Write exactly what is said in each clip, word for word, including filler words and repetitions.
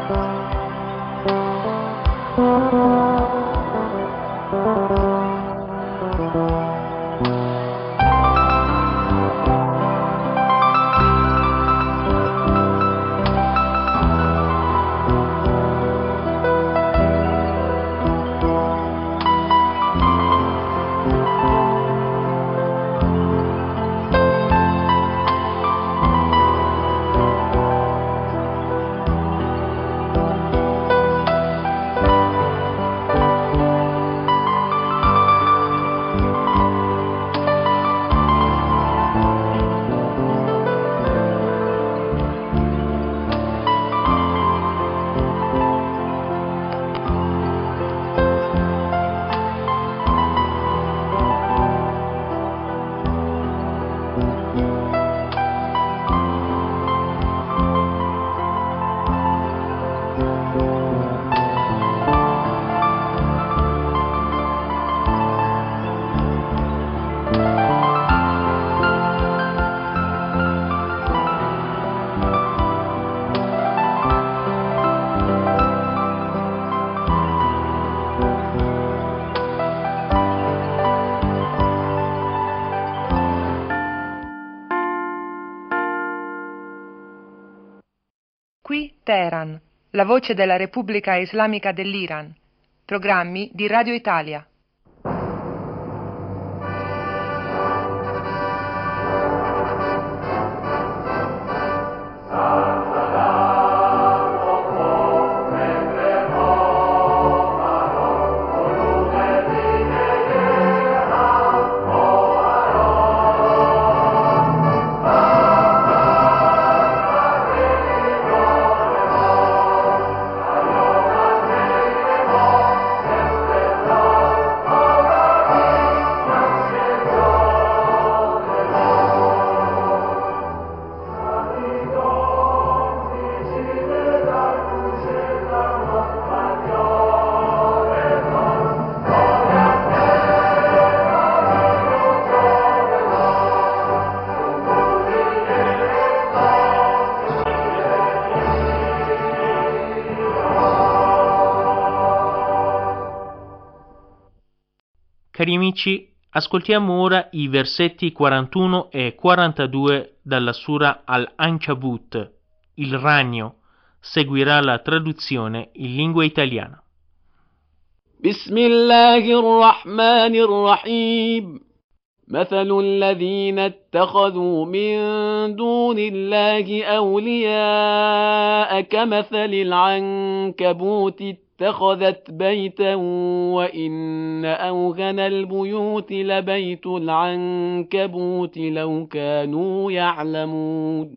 Qui Teheran, la voce della Repubblica Islamica dell'Iran. Programmi di Radio Italia. Cari amici, ascoltiamo ora i versetti quarantuno e quarantadue dalla Sura Al-Ankabut, il ragno. Seguirà la traduzione in lingua italiana. Bismillahirrahmanirrahim. مثل الذين اتخذوا من دون الله أولياء كمثل العنكبوت اتخذت بيتا وإن أوهن البيوت لبيت العنكبوت لو كانوا يعلمون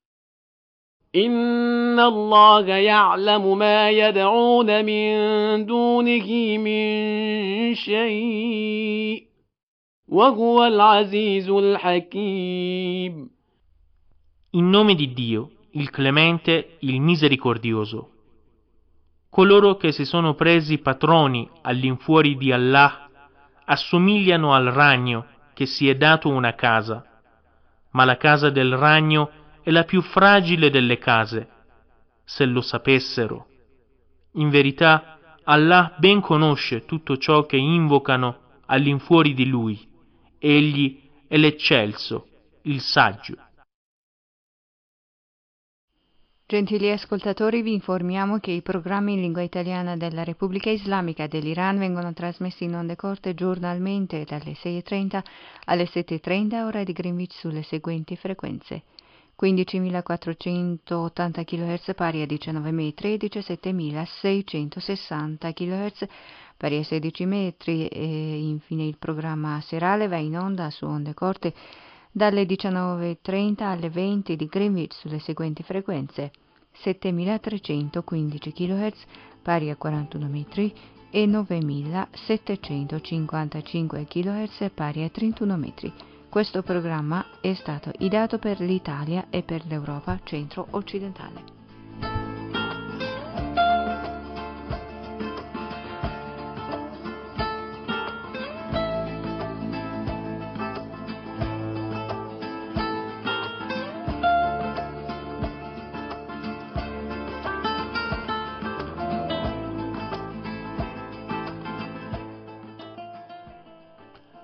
إن الله يعلم ما يدعون من دونه من شيء وهو العزيز الحكيم. In nome di Dio, il Clemente, il Misericordioso. Coloro che si sono presi patroni all'infuori di Allah assomigliano al ragno che si è dato una casa, ma la casa del ragno è la più fragile delle case, se lo sapessero. In verità, Allah ben conosce tutto ciò che invocano all'infuori di Lui. Egli è l'eccelso, il saggio. Gentili ascoltatori, vi informiamo che i programmi in lingua italiana della Repubblica Islamica dell'Iran vengono trasmessi in onde corte giornalmente dalle sei e trenta alle sette e trenta ora di Greenwich sulle seguenti frequenze: quindicimilaquattrocentottanta chilohertz pari a diciannove metri e diciassettemilaseicentosessanta chilohertz pari a sedici metri, e infine il programma serale va in onda su onde corte dalle diciannove e trenta alle venti di Greenwich sulle seguenti frequenze: settemilatrecentoquindici chilohertz pari a quarantuno metri e novemilasettecentocinquantacinque chilohertz pari a trentuno metri. Questo programma è stato ideato per l'Italia e per l'Europa centro-occidentale.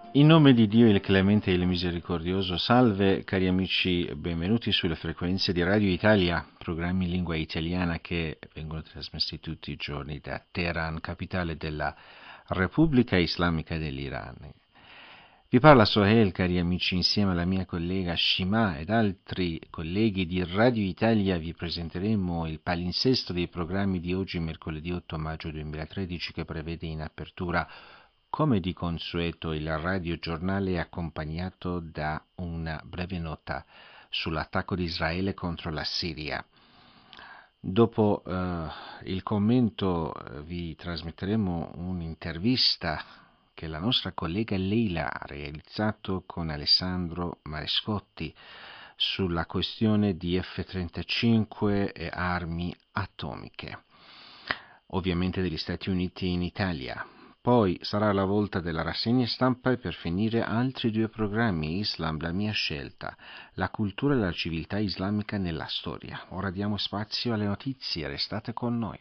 In nome di Dio, il clemente e il misericordioso, salve cari amici, benvenuti sulle frequenze di Radio Italia, programmi in lingua italiana che vengono trasmessi tutti i giorni da Teheran, capitale della Repubblica Islamica dell'Iran. Vi parla Sohail, cari amici, insieme alla mia collega Shima ed altri colleghi di Radio Italia vi presenteremo il palinsesto dei programmi di oggi, mercoledì otto maggio duemilatredici, che prevede in apertura, come di consueto, il radiogiornale accompagnato da una breve nota sull'attacco di Israele contro la Siria. Dopo eh, il commento vi trasmetteremo un'intervista che la nostra collega Leila ha realizzato con Alessandro Marescotti sulla questione di F trentacinque e armi atomiche, ovviamente degli Stati Uniti in Italia. Poi sarà la volta della rassegna stampa e per finire altri due programmi, Islam, la mia scelta, la cultura e la civiltà islamica nella storia. Ora diamo spazio alle notizie, restate con noi.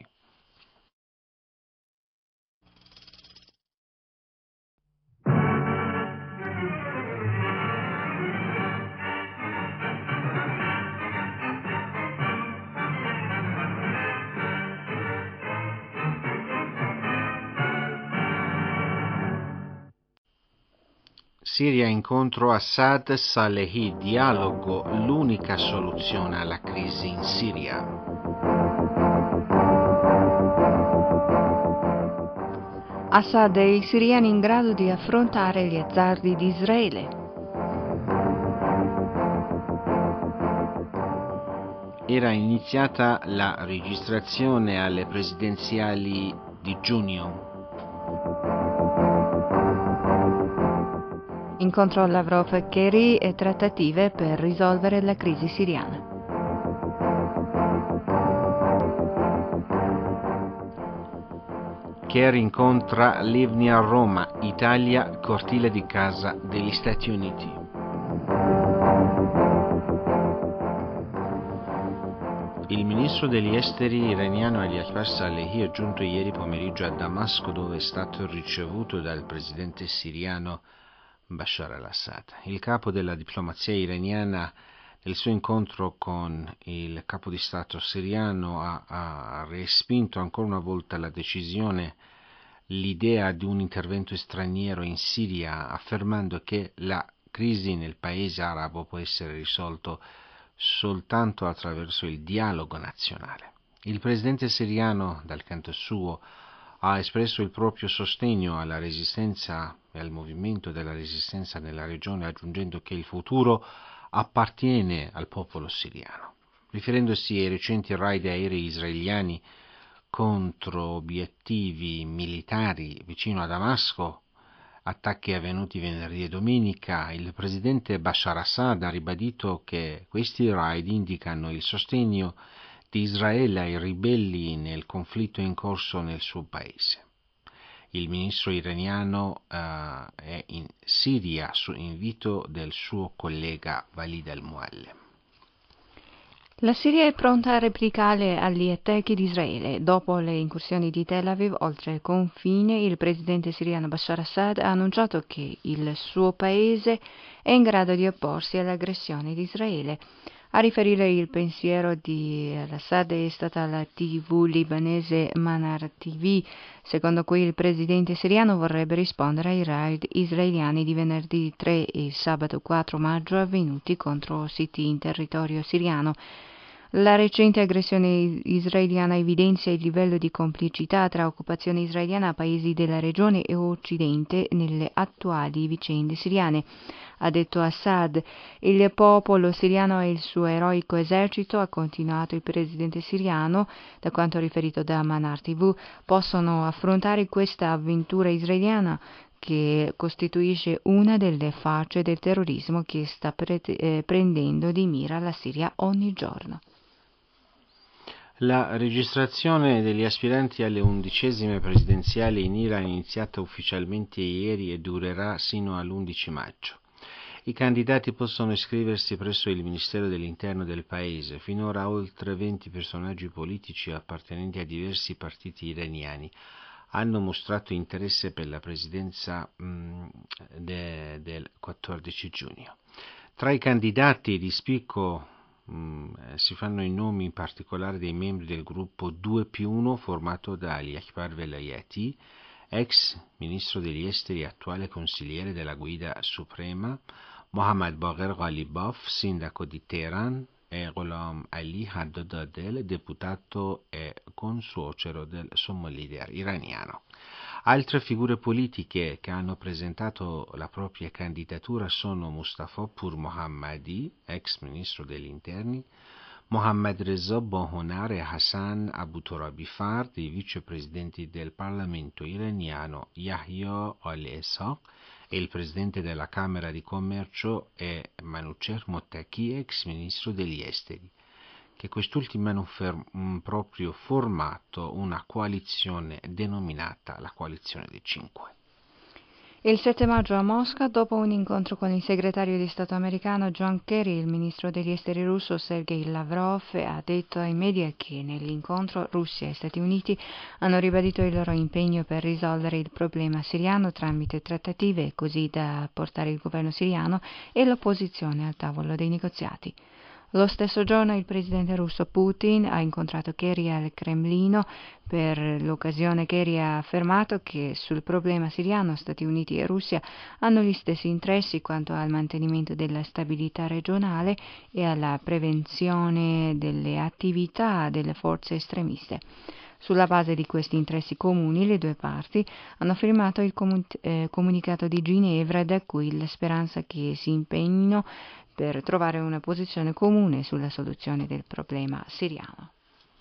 Siria incontro Assad Salehi, dialogo, l'unica soluzione alla crisi in Siria. Assad e i siriani in grado di affrontare gli azzardi di Israele. Era iniziata la registrazione alle presidenziali di giugno. Incontro Lavrov-Kerry e trattative per risolvere la crisi siriana. Kerry incontra Livni a Roma, Italia, cortile di casa degli Stati Uniti. Il ministro degli esteri iraniano Ali Akbar Salehi è giunto ieri pomeriggio a Damasco, dove è stato ricevuto dal presidente siriano Bashar al-Assad. Il capo della diplomazia iraniana, nel suo incontro con il capo di Stato siriano, ha, ha respinto ancora una volta la decisione, l'idea di un intervento straniero in Siria, affermando che la crisi nel paese arabo può essere risolta soltanto attraverso il dialogo nazionale. Il presidente siriano, dal canto suo, ha espresso il proprio sostegno alla resistenza e al movimento della resistenza nella regione, aggiungendo che il futuro appartiene al popolo siriano. Riferendosi ai recenti raid aerei israeliani contro obiettivi militari vicino a Damasco, attacchi avvenuti venerdì e domenica, il presidente Bashar Assad ha ribadito che questi raid indicano il sostegno di Israele ai ribelli nel conflitto in corso nel suo paese. Il ministro iraniano uh, è in Siria su invito del suo collega Walid al-Muallem. La Siria è pronta a replicare agli attacchi di Israele. Dopo le incursioni di Tel Aviv oltre il confine, il presidente siriano Bashar Assad ha annunciato che il suo paese è in grado di opporsi all'aggressione di Israele. A riferire il pensiero di Assad è stata la tivù libanese Manar T V, secondo cui il presidente siriano vorrebbe rispondere ai raid israeliani di venerdì tre e sabato quattro maggio avvenuti contro siti in territorio siriano. La recente aggressione israeliana evidenzia il livello di complicità tra occupazione israeliana, paesi della regione e Occidente nelle attuali vicende siriane. Ha detto Assad, il popolo siriano e il suo eroico esercito, ha continuato il presidente siriano, da quanto riferito da Manar T V, possono affrontare questa avventura israeliana che costituisce una delle facce del terrorismo che sta pre- eh, prendendo di mira la Siria ogni giorno. La registrazione degli aspiranti alle undicesime presidenziali in Iran è iniziata ufficialmente ieri e durerà sino all'undici maggio. I candidati possono iscriversi presso il Ministero dell'Interno del paese. Finora oltre venti personaggi politici appartenenti a diversi partiti iraniani hanno mostrato interesse per la presidenza mh, de, del quattordici giugno. Tra i candidati di spicco mh, si fanno i nomi in particolare dei membri del gruppo due più uno formato da Ali Akbar Velayati, ex ministro degli esteri e attuale consigliere della Guida Suprema, Mohammad Bagher Ghalibaf, sindaco di Teheran, e Ghulam Ali Haddad, deputato e consuocero del sommo leader iraniano. Altre figure politiche che hanno presentato la propria candidatura sono Mustafa Pur Mohammadi, ex ministro degli interni, Mohammad Reza Bonhonar e Hassan Abuturabi Fard, i vicepresidenti del Parlamento iraniano Yahya al-Ishaq, e il presidente della Camera di Commercio è Manucher Mottaki, ex ministro degli esteri, che quest'ultimi hanno fer- proprio formato una coalizione denominata la coalizione dei cinque. Il sette maggio a Mosca, dopo un incontro con il segretario di Stato americano John Kerry, il ministro degli esteri russo Sergei Lavrov ha detto ai media che nell'incontro Russia e Stati Uniti hanno ribadito il loro impegno per risolvere il problema siriano tramite trattative, così da portare il governo siriano e l'opposizione al tavolo dei negoziati. Lo stesso giorno il presidente russo Putin ha incontrato Kerry al Cremlino. Per l'occasione Kerry ha affermato che sul problema siriano Stati Uniti e Russia hanno gli stessi interessi quanto al mantenimento della stabilità regionale e alla prevenzione delle attività delle forze estremiste. Sulla base di questi interessi comuni, le due parti hanno firmato il comun- eh, comunicato di Ginevra, da cui la speranza che si impegnino per trovare una posizione comune sulla soluzione del problema siriano.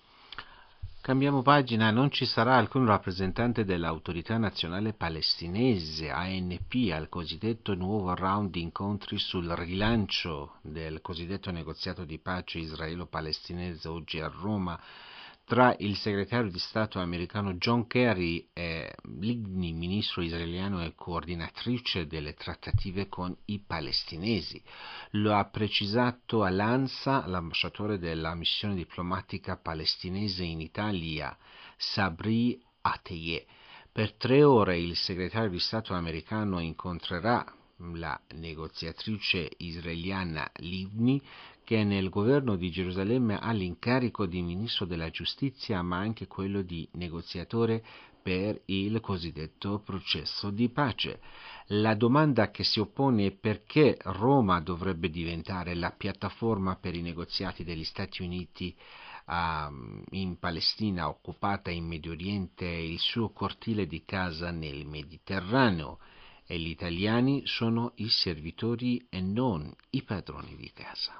Cambiamo pagina, non ci sarà alcun rappresentante dell'Autorità Nazionale Palestinese, A N P, al cosiddetto nuovo round di incontri sul rilancio del cosiddetto negoziato di pace israelo-palestinese oggi a Roma, tra il segretario di Stato americano John Kerry e l'Igni, ministro israeliano e coordinatrice delle trattative con i palestinesi. Lo ha precisato all'ANSA l'ambasciatore della missione diplomatica palestinese in Italia, Sabri Ateye. Per tre ore il segretario di Stato americano incontrerà la negoziatrice israeliana Livni, che nel governo di Gerusalemme ha l'incarico di ministro della giustizia, ma anche quello di negoziatore per il cosiddetto processo di pace. La domanda che si oppone è perché Roma dovrebbe diventare la piattaforma per i negoziati degli Stati Uniti uh, in Palestina occupata in Medio Oriente e il suo cortile di casa nel Mediterraneo, e gli italiani sono i servitori e non i padroni di casa.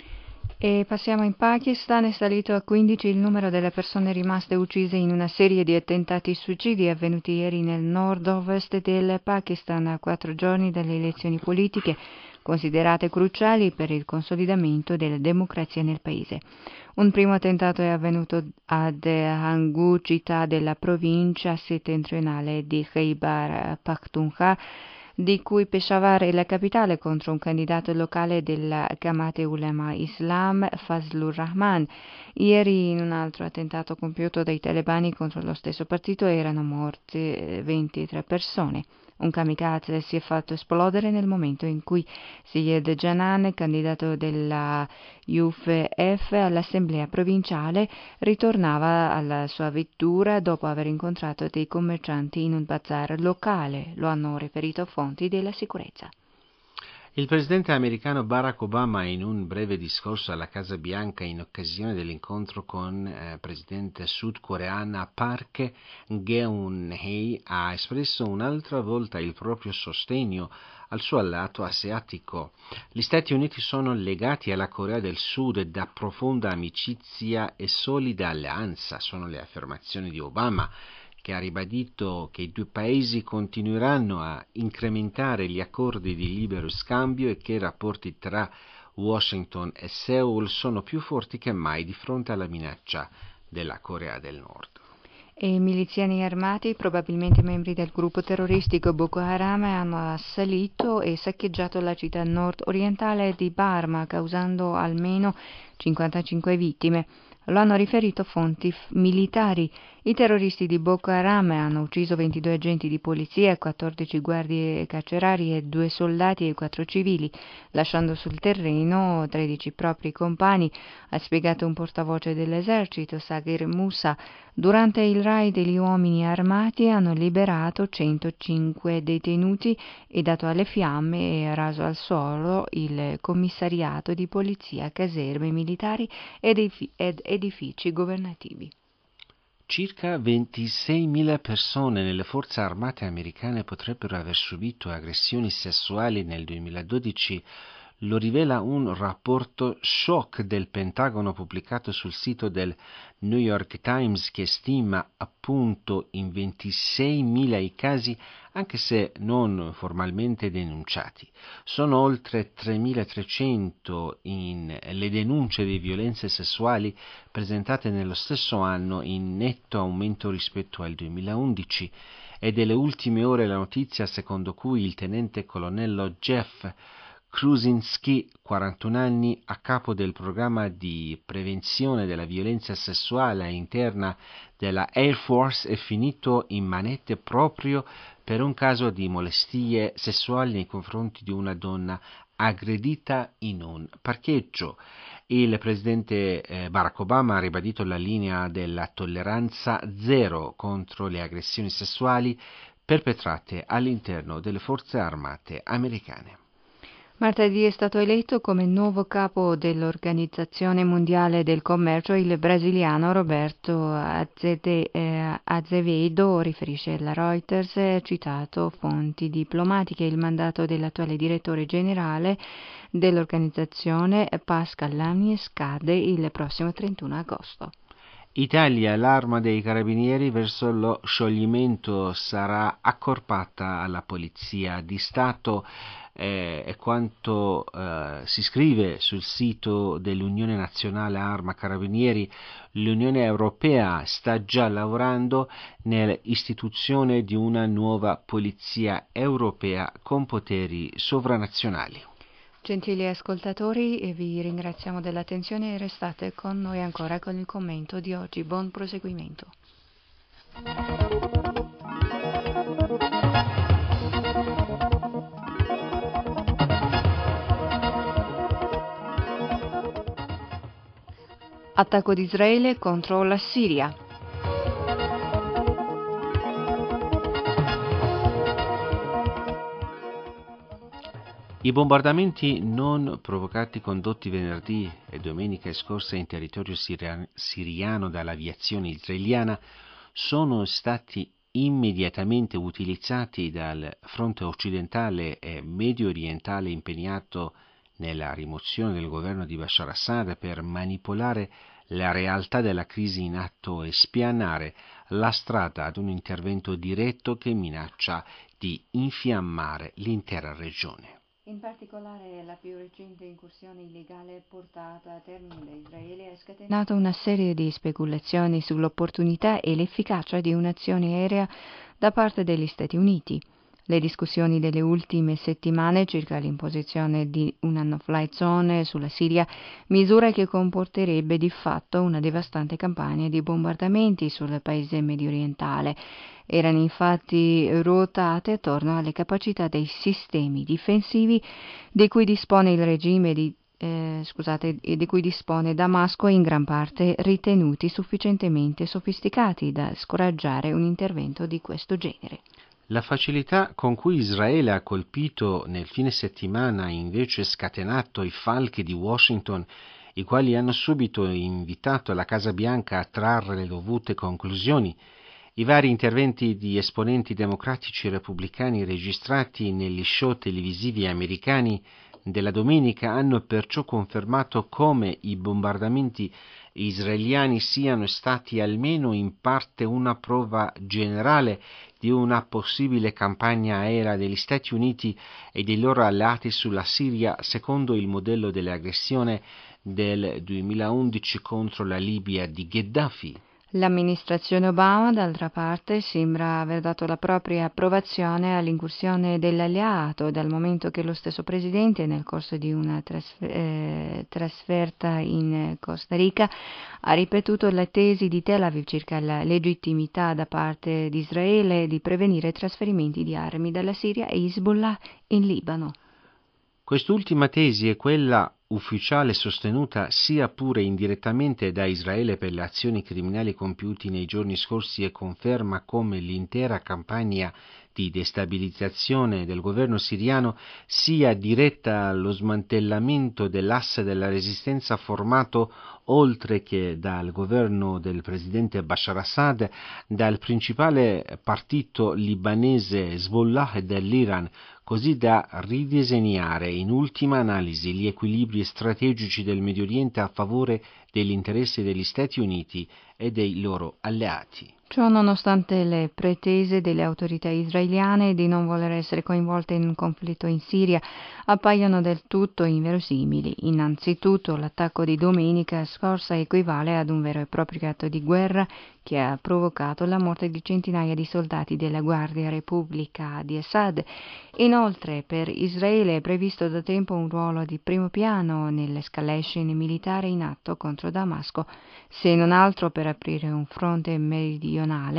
E passiamo in Pakistan. È salito a quindici il numero delle persone rimaste uccise in una serie di attentati suicidi avvenuti ieri nel nord-ovest del Pakistan, a quattro giorni dalle elezioni politiche considerate cruciali per il consolidamento della democrazia nel paese. Un primo attentato è avvenuto ad Hangu, città della provincia settentrionale di Khyber Pakhtunkhwa, di cui Peshawar è la capitale, contro un candidato locale della Jamaat Ulema Islam, Fazlur Rahman. Ieri, in un altro attentato compiuto dai talebani contro lo stesso partito, erano morte ventitré persone. Un kamikaze si è fatto esplodere nel momento in cui Syed Janan, candidato della U F F all'assemblea provinciale, ritornava alla sua vettura dopo aver incontrato dei commercianti in un bazar locale, lo hanno riferito fonti della sicurezza. Il presidente americano Barack Obama, in un breve discorso alla Casa Bianca in occasione dell'incontro con eh, presidente sudcoreana Park Geun-hye, ha espresso un'altra volta il proprio sostegno al suo alleato asiatico. Gli Stati Uniti sono legati alla Corea del Sud da profonda amicizia e solida alleanza, sono le affermazioni di Obama, che ha ribadito che i due paesi continueranno a incrementare gli accordi di libero scambio e che i rapporti tra Washington e Seoul sono più forti che mai di fronte alla minaccia della Corea del Nord. E miliziani armati, probabilmente membri del gruppo terroristico Boko Haram, hanno assalito e saccheggiato la città nord-orientale di Barma, causando almeno cinquantacinque vittime. Lo hanno riferito fonti f- militari. I terroristi di Boko Haram hanno ucciso ventidue agenti di polizia, quattordici guardie carcerari e due soldati e quattro civili, lasciando sul terreno tredici propri compagni, ha spiegato un portavoce dell'esercito, Sagir Musa. Durante il raid gli uomini armati hanno liberato centocinque detenuti e dato alle fiamme e raso al suolo il commissariato di polizia, caserme militari ed edifici governativi. Circa ventiseimila persone nelle forze armate americane potrebbero aver subito aggressioni sessuali nel duemiladodici, lo rivela un rapporto shock del Pentagono pubblicato sul sito del New York Times, che stima appunto in ventiseimila i casi, anche se non formalmente denunciati. Sono oltre tremilatrecento in le denunce di violenze sessuali presentate nello stesso anno, in netto aumento rispetto al duemilaundici. È delle ultime ore la notizia secondo cui il tenente colonnello Jeff Kruczynski, quarantuno anni, a capo del programma di prevenzione della violenza sessuale interna della Air Force, è finito in manette proprio per un caso di molestie sessuali nei confronti di una donna aggredita in un parcheggio. Il presidente eh, Barack Obama ha ribadito la linea della tolleranza zero contro le aggressioni sessuali perpetrate all'interno delle forze armate americane. Martedì è stato eletto come nuovo capo dell'Organizzazione Mondiale del Commercio il brasiliano Roberto Azevedo, riferisce la Reuters, citato fonti diplomatiche. Il mandato dell'attuale direttore generale dell'organizzazione, Pascal Lamy, scade il prossimo trentuno agosto. Italia, l'arma dei carabinieri verso lo scioglimento sarà accorpata alla Polizia di Stato. Eh, è quanto eh, si scrive sul sito dell'Unione Nazionale Arma Carabinieri. L'Unione Europea sta già lavorando nell'istituzione di una nuova polizia europea con poteri sovranazionali. Gentili ascoltatori, vi ringraziamo dell'attenzione e restate con noi ancora con il commento di oggi. Buon proseguimento. Attacco di Israele contro la Siria. I bombardamenti non provocati condotti venerdì e domenica scorsa in territorio siriano dall'aviazione israeliana sono stati immediatamente utilizzati dal fronte occidentale e medio orientale impegnato nella rimozione del governo di Bashar Assad per manipolare la realtà della crisi in atto e spianare la strada ad un intervento diretto che minaccia di infiammare l'intera regione. In particolare la più recente incursione illegale portata a termine da Israele ha scatenato una serie di speculazioni sull'opportunità e l'efficacia di un'azione aerea da parte degli Stati Uniti. Le discussioni delle ultime settimane circa l'imposizione di una no-fly zone sulla Siria, misura che comporterebbe di fatto una devastante campagna di bombardamenti sul paese mediorientale, erano infatti ruotate attorno alle capacità dei sistemi difensivi di cui dispone il regime di Eh, scusate, di cui dispone Damasco, in gran parte ritenuti sufficientemente sofisticati da scoraggiare un intervento di questo genere. La facilità con cui Israele ha colpito nel fine settimana ha invece scatenato i falchi di Washington, i quali hanno subito invitato la Casa Bianca a trarre le dovute conclusioni. I vari interventi di esponenti democratici e repubblicani registrati negli show televisivi americani della domenica hanno perciò confermato come i bombardamenti israeliani siano stati almeno in parte una prova generale di una possibile campagna aerea degli Stati Uniti e dei loro alleati sulla Siria secondo il modello dell'aggressione del duemilaundici contro la Libia di Gheddafi. L'amministrazione Obama, d'altra parte, sembra aver dato la propria approvazione all'incursione dell'alleato, dal momento che lo stesso presidente, nel corso di una trasfer- eh, trasferta in Costa Rica, ha ripetuto le tesi di Tel Aviv circa la legittimità da parte di Israele di prevenire trasferimenti di armi dalla Siria e Hezbollah in Libano. Quest'ultima tesi è quella ufficiale sostenuta sia pure indirettamente da Israele per le azioni criminali compiute nei giorni scorsi e conferma come l'intera campagna di destabilizzazione del governo siriano sia diretta allo smantellamento dell'asse della resistenza formato, oltre che dal governo del presidente Bashar Assad, dal principale partito libanese Hezbollah e dall'Iran, così da ridisegnare in ultima analisi gli equilibri strategici del Medio Oriente a favore degli interessi degli Stati Uniti e dei loro alleati. Ciò nonostante le pretese delle autorità israeliane di non voler essere coinvolte in un conflitto in Siria appaiono del tutto inverosimili. Innanzitutto l'attacco di domenica scorsa equivale ad un vero e proprio atto di guerra che ha provocato la morte di centinaia di soldati della Guardia Repubblica di Assad. Inoltre per Israele è previsto da tempo un ruolo di primo piano nell'escalation militare in atto contro Damasco, se non altro per aprire un fronte meridionale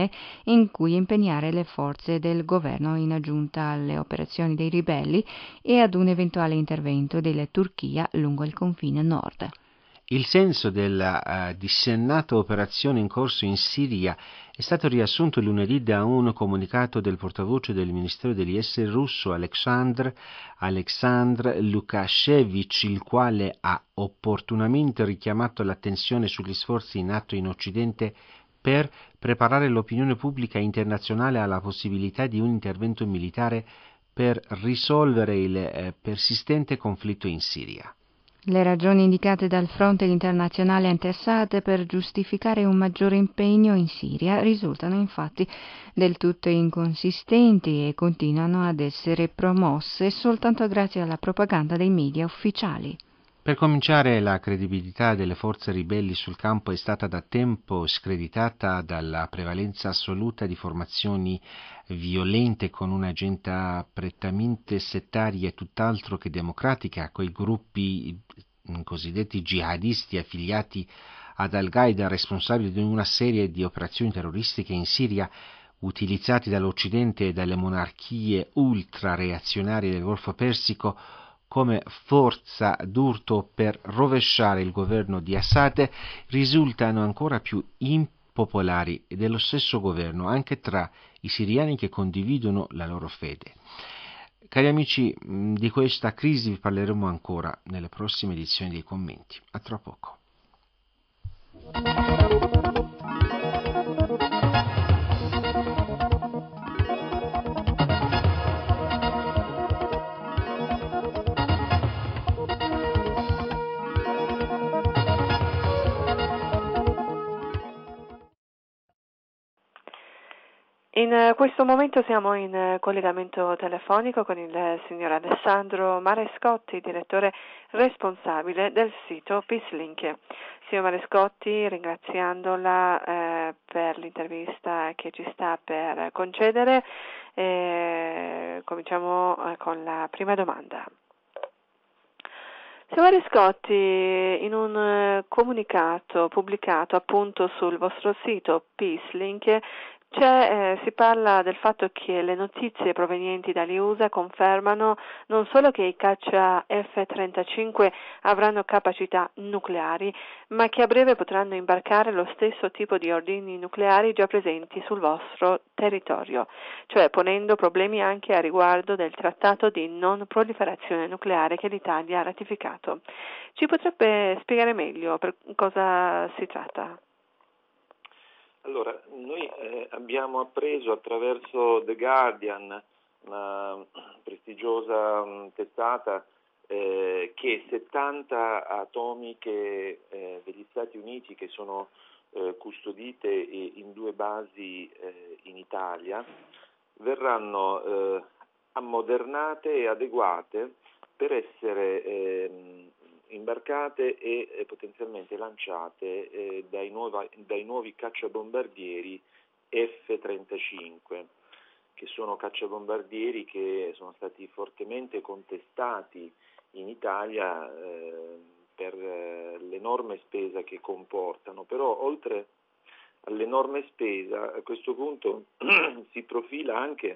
in cui impegnare le forze del governo in aggiunta alle operazioni dei ribelli e ad un eventuale intervento della Turchia lungo il confine nord. Il senso della uh, dissennata operazione in corso in Siria è stato riassunto lunedì da un comunicato del portavoce del Ministero degli Esteri russo Alexandr, Alexandr Lukashevich, il quale ha opportunamente richiamato l'attenzione sugli sforzi in atto in Occidente per preparare l'opinione pubblica internazionale alla possibilità di un intervento militare per risolvere il eh, persistente conflitto in Siria. Le ragioni indicate dal fronte internazionale anti-Assad per giustificare un maggiore impegno in Siria risultano infatti del tutto inconsistenti e continuano ad essere promosse soltanto grazie alla propaganda dei media ufficiali. Per cominciare, la credibilità delle forze ribelli sul campo è stata da tempo screditata dalla prevalenza assoluta di formazioni violente con un'agenda prettamente settaria e tutt'altro che democratica, quei gruppi cosiddetti jihadisti affiliati ad Al-Qaeda responsabili di una serie di operazioni terroristiche in Siria utilizzati dall'Occidente e dalle monarchie ultra-reazionarie del Golfo Persico come forza d'urto per rovesciare il governo di Assad, risultano ancora più impopolari dello stesso governo, anche tra i siriani che condividono la loro fede. Cari amici, di questa crisi vi parleremo ancora nelle prossime edizioni dei commenti. A tra poco. In questo momento siamo in collegamento telefonico con il signor Alessandro Marescotti, direttore responsabile del sito PeaceLink. Signor Marescotti, ringraziandola eh, per l'intervista che ci sta per concedere, eh, cominciamo eh, con la prima domanda. Signor Marescotti, in un comunicato pubblicato appunto sul vostro sito PeaceLink C'è, eh, si parla del fatto che le notizie provenienti dagli U S A confermano non solo che i caccia F trentacinque avranno capacità nucleari, ma che a breve potranno imbarcare lo stesso tipo di ordigni nucleari già presenti sul vostro territorio, cioè ponendo problemi anche a riguardo del trattato di non proliferazione nucleare che l'Italia ha ratificato. Ci potrebbe spiegare meglio per cosa si tratta? Allora, noi eh, abbiamo appreso attraverso The Guardian, una prestigiosa um, testata, eh, che settanta atomiche eh, degli Stati Uniti che sono eh, custodite in due basi eh, in Italia verranno eh, ammodernate e adeguate per essere eh, imbarcate e eh, potenzialmente lanciate eh, dai, nuova, dai nuovi cacciabombardieri F trentacinque, che sono cacciabombardieri che sono stati fortemente contestati in Italia eh, per eh, l'enorme spesa che comportano, però oltre all'enorme spesa a questo punto si profila anche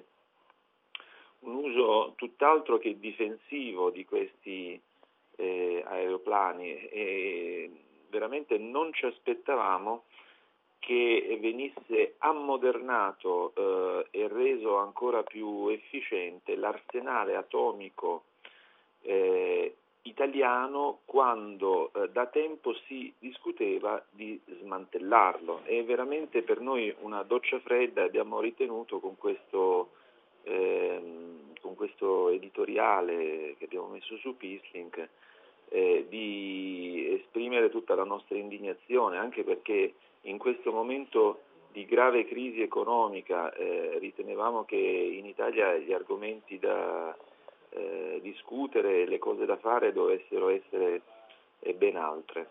un uso tutt'altro che difensivo di questi eh, aeroplani e veramente non ci aspettavamo che venisse ammodernato eh, e reso ancora più efficiente l'arsenale atomico eh, italiano quando eh, da tempo si discuteva di smantellarlo. È veramente per noi una doccia fredda, abbiamo ritenuto con questo, ehm, con questo editoriale che abbiamo messo su Peacelink eh, di esprimere tutta la nostra indignazione, anche perché in questo momento di grave crisi economica eh, ritenevamo che in Italia gli argomenti da eh, discutere, le cose da fare dovessero essere eh, ben altre.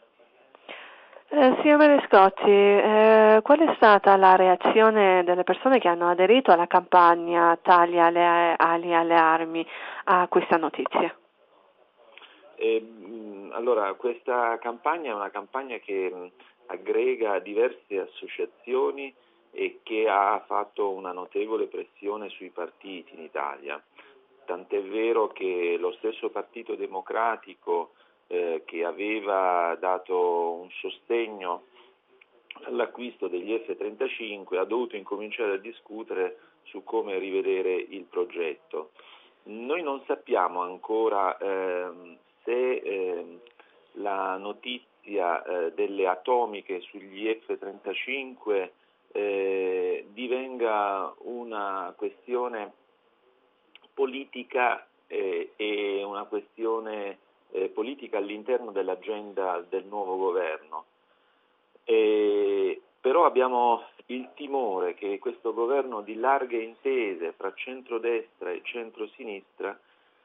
Eh, signor Berescotti, eh, qual è stata la reazione delle persone che hanno aderito alla campagna Taglia alle ali alle armi a questa notizia? Eh, mh, allora, questa campagna è una campagna che mh, aggrega diverse associazioni e che ha fatto una notevole pressione sui partiti in Italia. Tant'è vero che lo stesso Partito Democratico eh, che aveva dato un sostegno all'acquisto degli F trentacinque ha dovuto incominciare a discutere su come rivedere il progetto. Noi non sappiamo ancora eh, se eh, la notizia eh, delle atomiche sugli F trentacinque eh, divenga una questione politica eh, e una questione eh, politica all'interno dell'agenda del nuovo governo. E, però abbiamo il timore che questo governo di larghe intese fra centrodestra e centrosinistra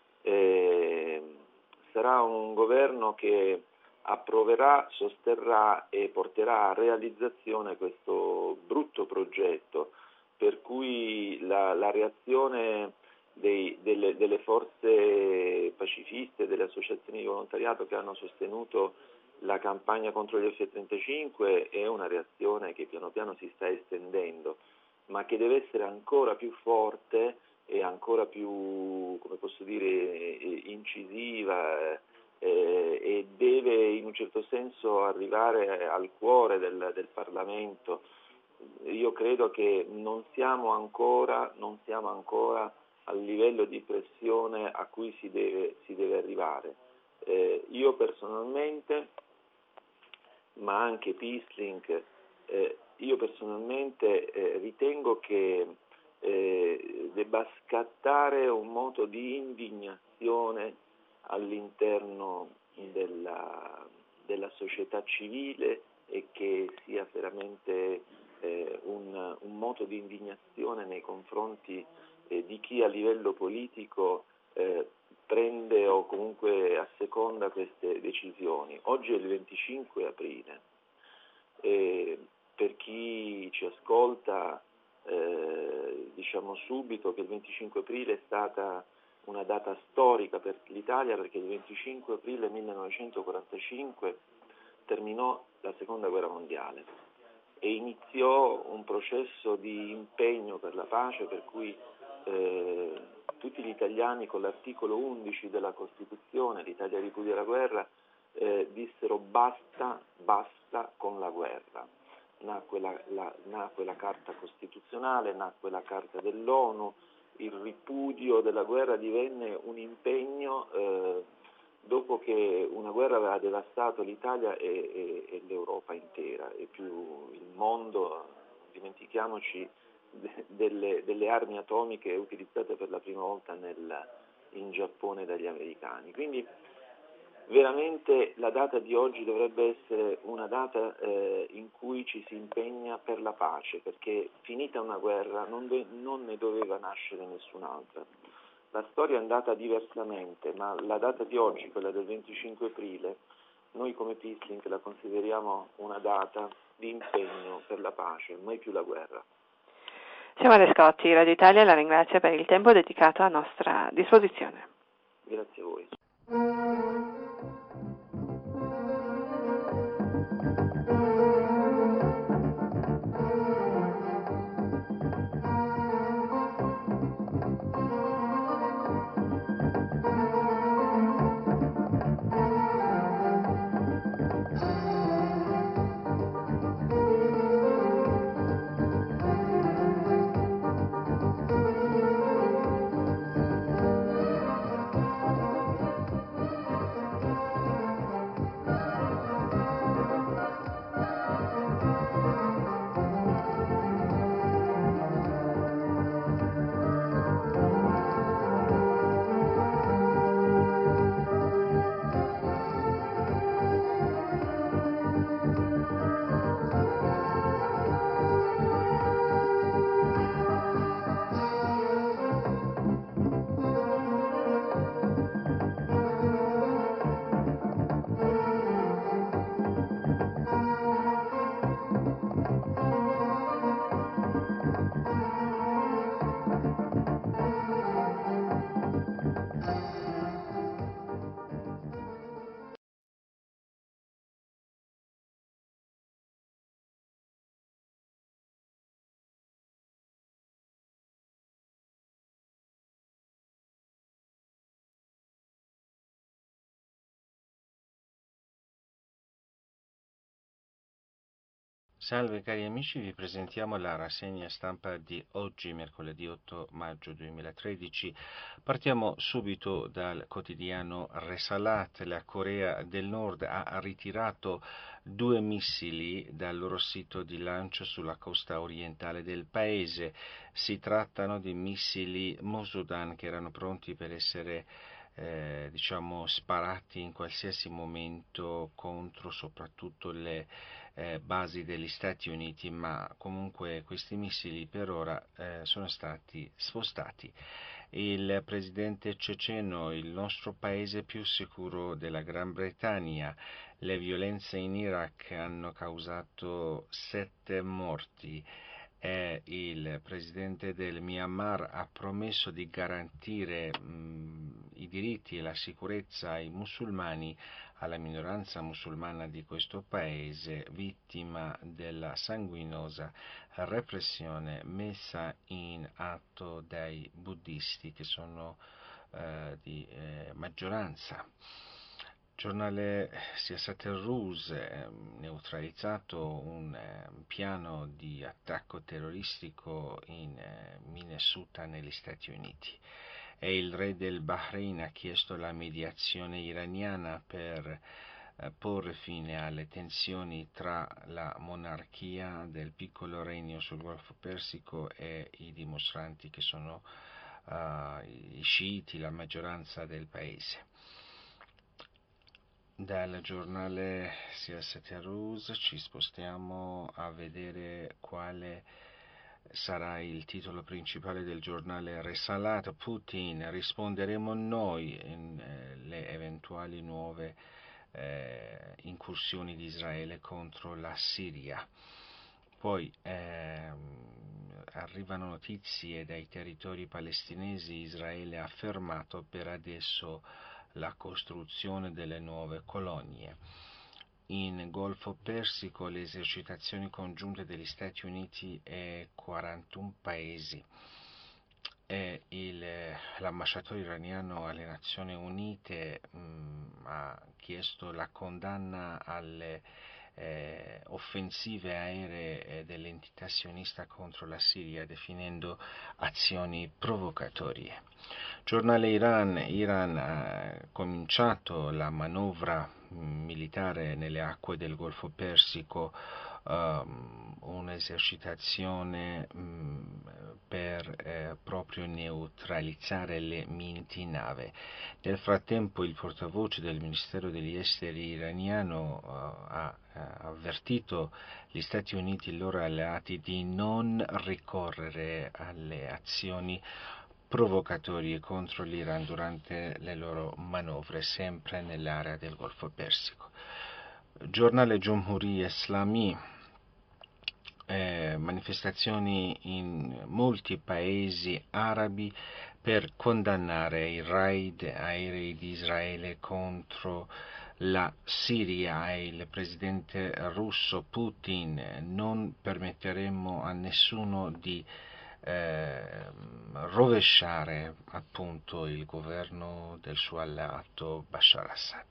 eh, sarà un governo che approverà, sosterrà e porterà a realizzazione questo brutto progetto, per cui la, la reazione dei, delle, delle forze pacifiste, delle associazioni di volontariato che hanno sostenuto la campagna contro gli F trentacinque è una reazione che piano piano si sta estendendo, ma che deve essere ancora più forte e ancora più, come posso dire, incisiva eh, e deve in un certo senso arrivare al cuore del, del Parlamento. Io credo che non siamo ancora, non siamo ancora al livello di pressione a cui si deve, si deve arrivare. Eh, io personalmente, ma anche Peacelink, eh, io personalmente eh, ritengo che eh, debba scattare un moto di indignazione all'interno della, della società civile e che sia veramente eh, un, un moto di indignazione nei confronti eh, di chi a livello politico eh, prende o comunque asseconda queste decisioni. Oggi è il venticinque aprile e per chi ci ascolta eh, diciamo subito che il venticinque aprile è stata una data storica per l'Italia, perché il venticinque aprile millenovecentoquarantacinque terminò la seconda guerra mondiale e iniziò un processo di impegno per la pace, per cui eh, tutti gli italiani con l'articolo undici della Costituzione, l'Italia ripudia la guerra, eh, dissero basta, basta con la guerra. Nacque la, la, nacque la Carta Costituzionale, nacque la Carta dell'ONU, il ripudio della guerra divenne un impegno eh, dopo che una guerra aveva devastato l'Italia e, e, e l'Europa intera e più il mondo. Dimentichiamoci de, delle, delle armi atomiche utilizzate per la prima volta nel, in Giappone dagli americani. Quindi veramente la data di oggi dovrebbe essere una data eh, in cui ci si impegna per la pace, perché finita una guerra non, de- non ne doveva nascere nessun'altra. la storia è andata diversamente, ma la data di oggi, quella del venticinque aprile, noi come Peacelink la consideriamo una data di impegno per la pace, mai più la guerra. Signore Scotti, Radio Italia la ringrazia per il tempo dedicato a nostra disposizione. Grazie a voi. Salve cari amici, vi presentiamo la rassegna stampa di oggi, mercoledì otto maggio duemilatredici. Partiamo subito dal quotidiano Resalat. La Corea del Nord ha ritirato due missili dal loro sito di lancio sulla costa orientale del paese. Si trattano di missili Musudan che erano pronti per essere eh, diciamo sparati in qualsiasi momento contro soprattutto le Eh, basi degli Stati Uniti, ma comunque questi missili per ora eh, sono stati spostati. Il presidente ceceno, il nostro paese più sicuro della Gran Bretagna, le violenze in Iraq hanno causato sette morti. Eh, il presidente del Myanmar ha promesso di garantire mh, i diritti e la sicurezza ai musulmani, alla minoranza musulmana di questo paese, vittima della sanguinosa repressione messa in atto dai buddisti che sono eh, di eh, maggioranza. Giornale Siyasat al-Rus, eh, neutralizzato un eh, piano di attacco terroristico in eh, Minnesota negli Stati Uniti. E il re del Bahrain ha chiesto la mediazione iraniana per eh, porre fine alle tensioni tra la monarchia del piccolo regno sul Golfo Persico e i dimostranti che sono uh, i sciiti, la maggioranza del paese. Dal giornale Siyasat al-Rus ci spostiamo a vedere quale sarà il titolo principale del giornale Resalat. Putin, risponderemo noi in eh, le eventuali nuove eh, incursioni di Israele contro la Siria. Poi ehm, arrivano notizie dai territori palestinesi. Israele ha fermato per adesso la costruzione delle nuove colonie. In Golfo Persico le esercitazioni congiunte degli Stati Uniti e quarantuno paesi. E il, l'ambasciatore iraniano alle Nazioni Unite mh, ha chiesto la condanna alle eh, offensive aeree eh, dell'entità sionista contro la Siria, definendo azioni provocatorie. Giornale Iran, Iran ha cominciato la manovra militare nelle acque del Golfo Persico, um, un'esercitazione um, per eh, proprio neutralizzare le mintinave. Nel frattempo il portavoce del Ministero degli Esteri iraniano uh, ha uh, avvertito gli Stati Uniti e i loro alleati di non ricorrere alle azioni provocatorie contro l'Iran durante le loro manovre, sempre nell'area del Golfo Persico. Giornale Jumhuri Islami, eh, manifestazioni in molti paesi arabi per condannare i raid aerei di Israele contro la Siria e il presidente russo Putin. Non permetteremo a nessuno di eh, rovesciare appunto il governo del suo alleato Bashar Assad.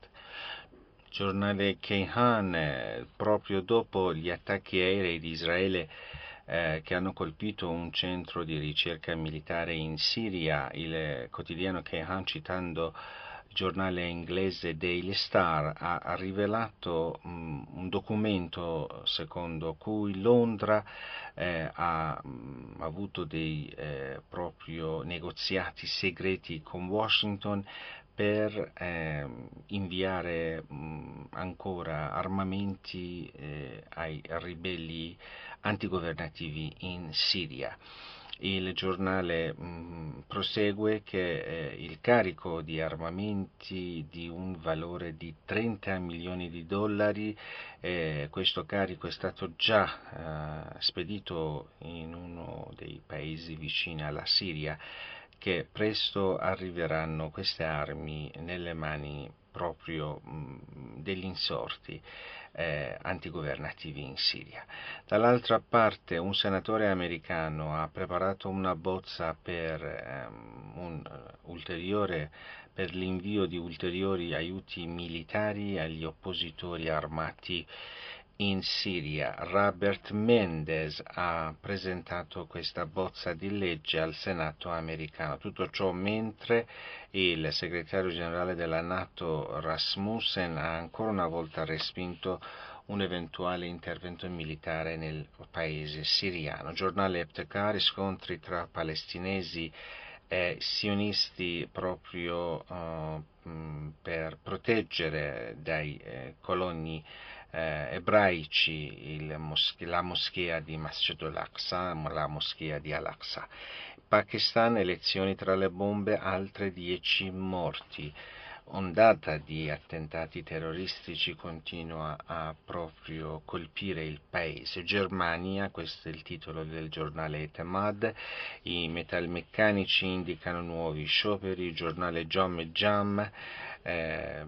Giornale Kayhan, eh, proprio dopo gli attacchi aerei di Israele eh, che hanno colpito un centro di ricerca militare in Siria, il quotidiano Kayhan, citando il giornale inglese Daily Star, ha, ha rivelato mh, un documento secondo cui Londra eh, ha mh, avuto dei eh, proprio negoziati segreti con Washington per eh, inviare mh, ancora armamenti eh, ai ribelli antigovernativi in Siria. Il giornale mh, prosegue che eh, il carico di armamenti di un valore di trenta milioni di dollari, eh, questo carico è stato già eh, spedito in uno dei paesi vicini alla Siria, che presto arriveranno queste armi nelle mani proprio mh, degli insorti eh, antigovernativi in Siria. Dall'altra parte un senatore americano ha preparato una bozza per, ehm, un, uh, ulteriore, per l'invio di ulteriori aiuti militari agli oppositori armati in Siria. Robert Mendes ha presentato questa bozza di legge al Senato americano. Tutto ciò mentre il segretario generale della NATO Rasmussen ha ancora una volta respinto un eventuale intervento militare nel paese siriano. Giornale Eptekar, scontri tra palestinesi e sionisti proprio uh, mh, per proteggere dai eh, coloni Eh, ebraici il mosche, la moschea di Masjid al-Aqsa, la moschea di Al-Aqsa. Pakistan, elezioni tra le bombe, altre dieci morti. Ondata di attentati terroristici continua a proprio colpire il paese. Germania, questo è il titolo del giornale Etemad, i metalmeccanici indicano nuovi scioperi. Il giornale Jom e Jam, eh,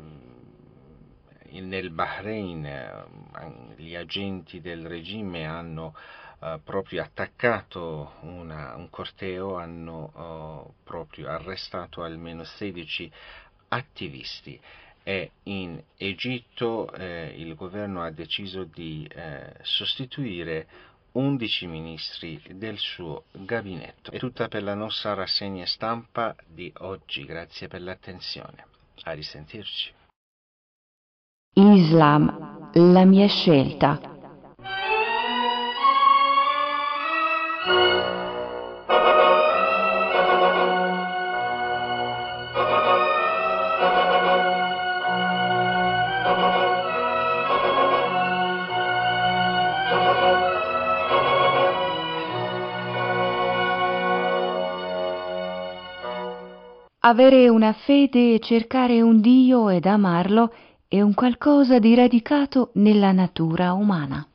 nel Bahrain gli agenti del regime hanno uh, proprio attaccato una, un corteo, hanno uh, proprio arrestato almeno sedici attivisti, e in Egitto eh, il governo ha deciso di eh, sostituire undici ministri del suo gabinetto. È tutta per la nostra rassegna stampa di oggi, grazie per l'attenzione, a risentirci. Islam, la mia scelta. Avere una fede e cercare un Dio ed amarlo è un qualcosa di radicato nella natura umana.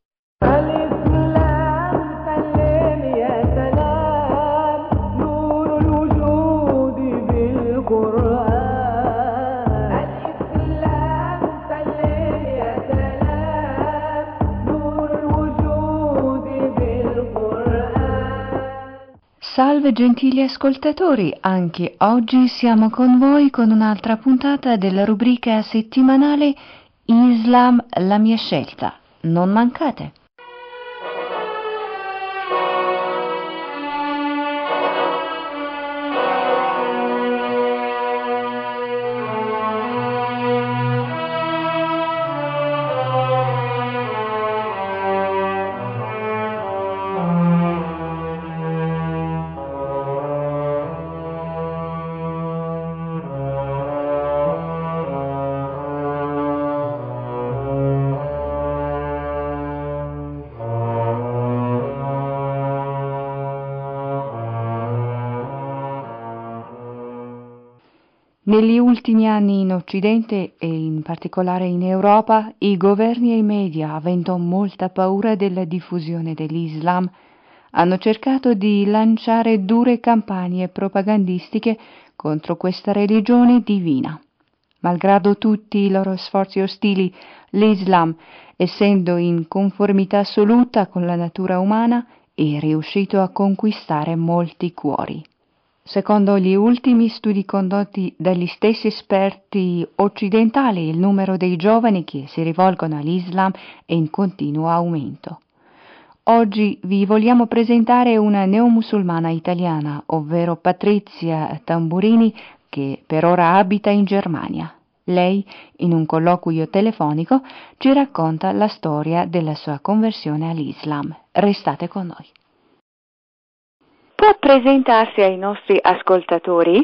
Salve gentili ascoltatori, anche oggi siamo con voi con un'altra puntata della rubrica settimanale Islam, la mia scelta. Non mancate! Negli ultimi anni in Occidente e in particolare in Europa, i governi e i media, avendo molta paura della diffusione dell'Islam, hanno cercato di lanciare dure campagne propagandistiche contro questa religione divina. Malgrado tutti i loro sforzi ostili, l'Islam, essendo in conformità assoluta con la natura umana, è riuscito a conquistare molti cuori. Secondo gli ultimi studi condotti dagli stessi esperti occidentali, il numero dei giovani che si rivolgono all'Islam è in continuo aumento. Oggi vi vogliamo presentare una neomusulmana italiana, ovvero Patrizia Tamburini, che per ora abita in Germania. Lei, in un colloquio telefonico, ci racconta la storia della sua conversione all'Islam. Restate con noi. Può presentarsi ai nostri ascoltatori?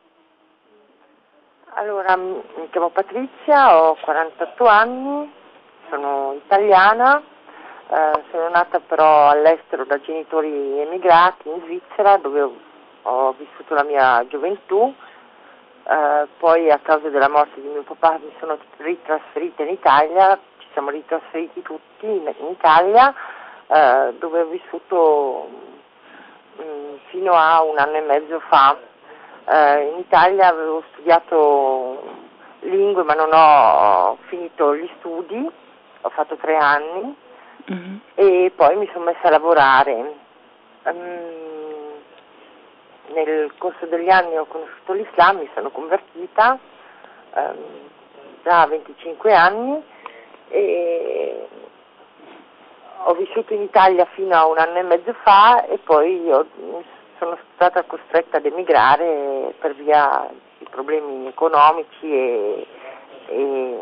Allora, mi chiamo Patrizia, ho quarantotto anni, sono italiana, eh, sono nata però all'estero da genitori emigrati in Svizzera, dove ho, ho vissuto la mia gioventù, eh, poi a causa della morte di mio papà mi sono ritrasferita in Italia, ci siamo ritrasferiti tutti in, in Italia, eh, dove ho vissuto fino a un anno e mezzo fa. Eh, in Italia avevo studiato lingue ma non ho finito gli studi, ho fatto tre anni mm-hmm. e poi mi sono messa a lavorare. Um, nel corso degli anni ho conosciuto l'Islam, mi sono convertita, um, già a venticinque anni, e ho vissuto in Italia fino a un anno e mezzo fa e poi ho, sono stata costretta ad emigrare per via di problemi economici e, e,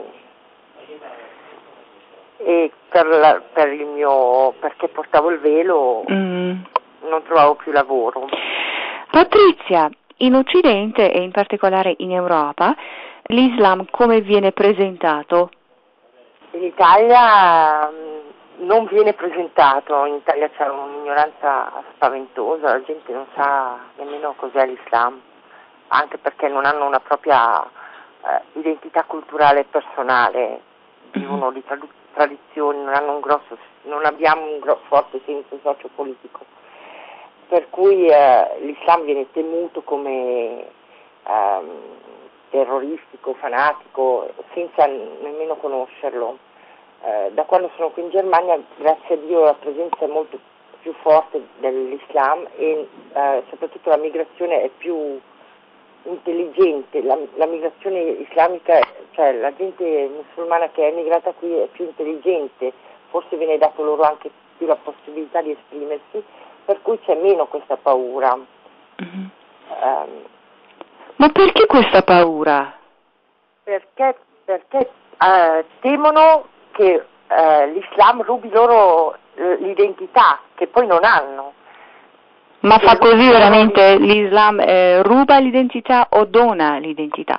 e per, la, per il mio, perché portavo il velo mm. non trovavo più lavoro. Patrizia, in Occidente e in particolare in Europa, l'Islam come viene presentato? In Italia non viene presentato, in Italia c'è un'ignoranza spaventosa, la gente non sa nemmeno cos'è l'Islam, anche perché non hanno una propria eh, identità culturale personale, vivono di trad- tradizioni, non, hanno un grosso, non abbiamo un gro- forte senso sociopolitico, per cui eh, l'Islam viene temuto come ehm, terroristico, fanatico, senza nemmeno conoscerlo. Eh, da quando sono qui in Germania, grazie a Dio, la presenza è molto più forte dell'Islam e eh, soprattutto la migrazione è più intelligente, la, la migrazione islamica, cioè la gente musulmana che è emigrata qui è più intelligente, forse viene dato loro anche più la possibilità di esprimersi, per cui c'è meno questa paura. Mm-hmm. Um, Ma perché questa paura? Perché, perché uh, temono che uh, l'Islam rubi loro uh, l'identità, che poi non hanno. Ma fa così veramente? L'Islam eh, ruba l'identità o dona l'identità?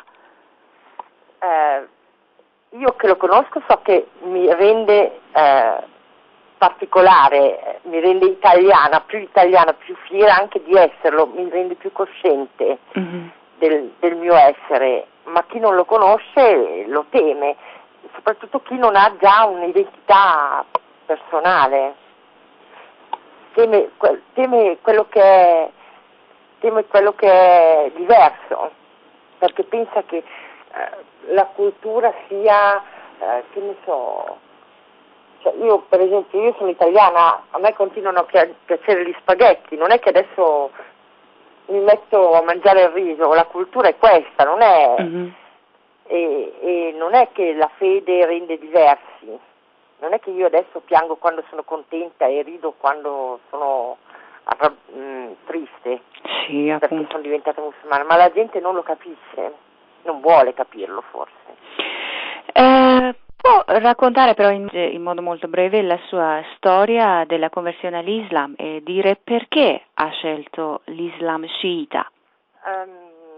Uh, io che lo conosco so che mi rende uh, particolare, mi rende italiana, più italiana, più fiera anche di esserlo, mi rende più cosciente mm-hmm. del, del mio essere, ma chi non lo conosce lo teme, soprattutto chi non ha già un'identità personale, teme, teme quello che è, teme quello che è diverso, perché pensa che eh, la cultura sia, eh, che ne so, cioè io per esempio, io sono italiana, a me continuano a piacere gli spaghetti, non è che adesso mi metto a mangiare il riso, la cultura è questa, non è... Mm-hmm. E, e non è che la fede rende diversi, non è che io adesso piango quando sono contenta e rido quando sono arrab- mh, triste, sì, perché appunto. sono diventata musulmana, ma la gente non lo capisce, non vuole capirlo forse. Eh, può raccontare però in, in modo molto breve la sua storia della conversione all'Islam e dire perché ha scelto l'Islam sciita? Um,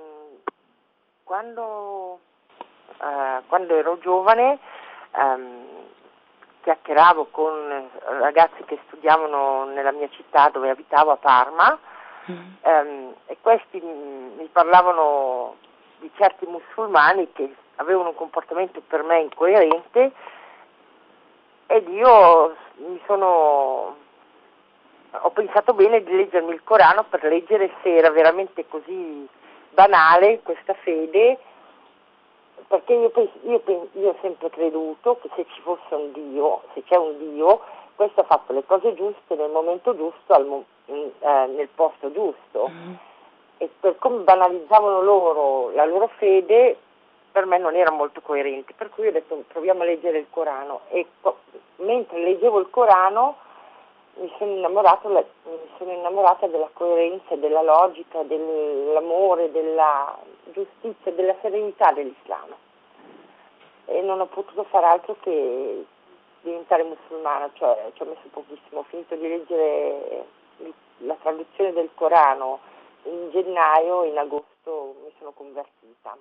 quando Uh, quando ero giovane um, chiacchieravo con ragazzi che studiavano nella mia città dove abitavo, a Parma, mm. um, e questi mi parlavano di certi musulmani che avevano un comportamento per me incoerente, ed io mi sono ho pensato bene di leggermi il Corano per leggere se era veramente così banale questa fede, perché io, penso, io, penso, io ho sempre creduto che se ci fosse un Dio, se c'è un Dio, questo ha fatto le cose giuste nel momento giusto, al, eh, nel posto giusto. Mm. E per come banalizzavano loro la loro fede, per me non era molto coerente, per cui ho detto proviamo a leggere il Corano, e co- mentre leggevo il Corano mi sono, innamorato, mi sono innamorata della coerenza, della logica, dell'amore, della giustizia, della serenità dell'Islam, e non ho potuto fare altro che diventare musulmana, cioè ci ho messo pochissimo, ho finito di leggere la traduzione del Corano in gennaio, in agosto mi sono convertita.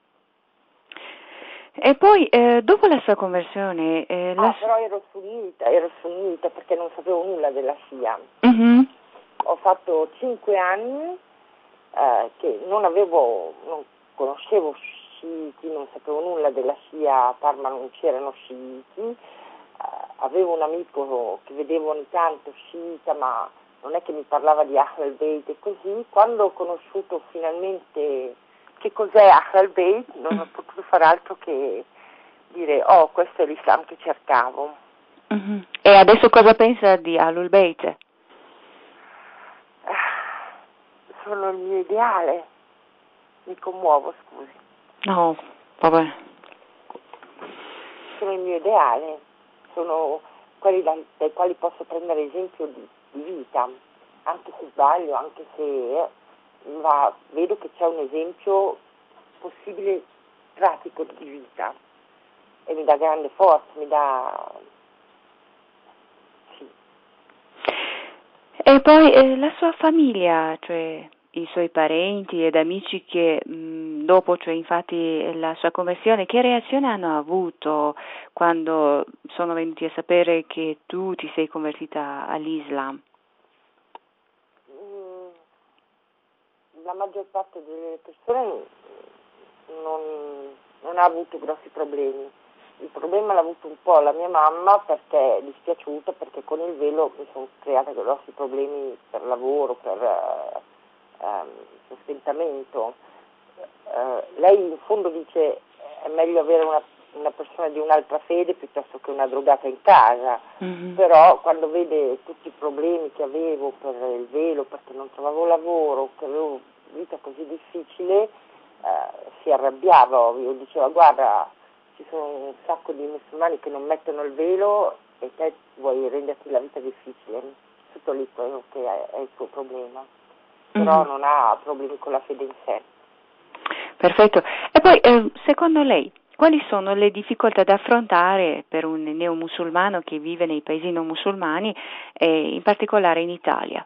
E poi, eh, dopo la sua conversione... Eh, ah, la... però ero sunnita, ero sunnita perché non sapevo nulla della Shia. Mm-hmm. Ho fatto cinque anni eh, che non avevo, non conoscevo sciiti, non sapevo nulla della Shia, a Parma non c'erano sciiti. Eh, avevo un amico che vedevo ogni tanto sciita, ma non è che mi parlava di Ahl al-Bayt e così. Quando ho conosciuto finalmente che cos'è Ahl al-Bayt, non ho potuto fare altro che dire, oh, questo è l'Islam che cercavo. Mm-hmm. E adesso cosa pensa di Ahl al-Bayt? Sono il mio ideale. Mi commuovo, scusi. No, vabbè. Sono il mio ideale. Sono quelli dai, dai quali posso prendere esempio di, di vita, anche se sbaglio, anche se... ma vedo che c'è un esempio possibile pratico di vita e mi dà grande forza, mi dà sì. E poi eh, la sua famiglia, cioè i suoi parenti ed amici che mh, dopo, cioè infatti la sua conversione, che reazione hanno avuto quando sono venuti a sapere che tu ti sei convertita all'Islam? La maggior parte delle persone non, non ha avuto grossi problemi. Il problema l'ha avuto un po' la mia mamma, perché è dispiaciuta, perché con il velo mi sono creati grossi problemi per lavoro, per eh, um, sostentamento. Uh, lei in fondo dice è meglio avere una, una persona di un'altra fede piuttosto che una drogata in casa, mm-hmm. Però quando vede tutti i problemi che avevo per il velo, perché non trovavo lavoro, che avevo vita così difficile, eh, si arrabbiava, io diceva guarda, ci sono un sacco di musulmani che non mettono il velo e te vuoi renderti la vita difficile, tutto lì quello che è, è il suo problema, però mm-hmm. non ha problemi con la fede in sé. Perfetto. E poi eh, secondo lei quali sono le difficoltà da affrontare per un neomusulmano che vive nei paesi non musulmani e in particolare in Italia?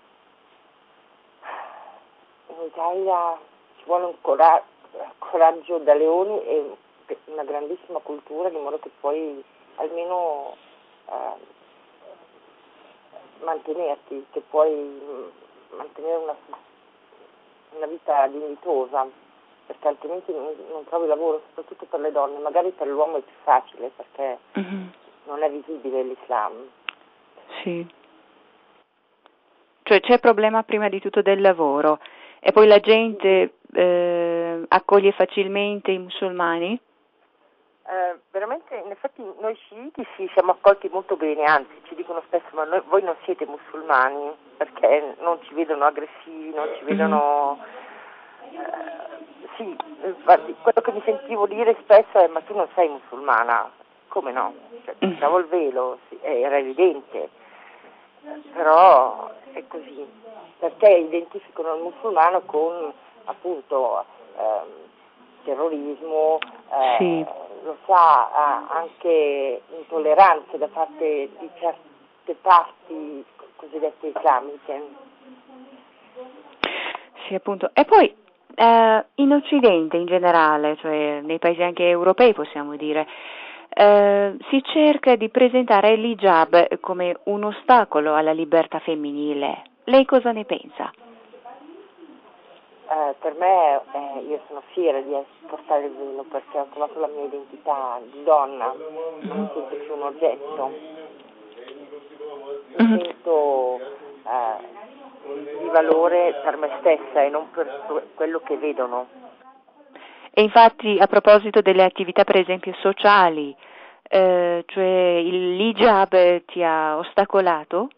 In Italia ci vuole un cora- coraggio da leoni e una grandissima cultura, di modo che puoi almeno eh, mantenerti, che puoi mantenere una, una vita dignitosa, perché altrimenti non, non trovi lavoro, soprattutto per le donne. Magari per l'uomo è più facile perché mm-hmm. non è visibile l'Islam. Sì. Cioè c'è problema prima di tutto del lavoro e poi la gente eh, accoglie facilmente i musulmani? Eh, veramente, in effetti noi sciiti sì, siamo accolti molto bene, anzi ci dicono spesso ma noi, voi non siete musulmani, perché non ci vedono aggressivi, non ci vedono... Eh, sì, infatti, quello che mi sentivo dire spesso è ma tu non sei musulmana, come no? Cioè, usavo il velo, sì, era evidente, però è così, perché identificano il musulmano con appunto ehm, terrorismo, eh, sì. Lo sa, anche intolleranze da parte di certe parti cosiddette islamiche. Sì, appunto. E poi eh, in Occidente in generale, cioè nei paesi anche europei possiamo dire, eh, si cerca di presentare l'hijab come un ostacolo alla libertà femminile. Lei cosa ne pensa? Eh, per me, eh, io sono fiera di portare il velo perché ho trovato la mia identità di donna, non mi sento più un oggetto, mi Mhm. sento eh, di valore per me stessa e non per quello che vedono. E infatti a proposito delle attività per esempio sociali, eh, cioè il l'hijab eh, ti ha ostacolato?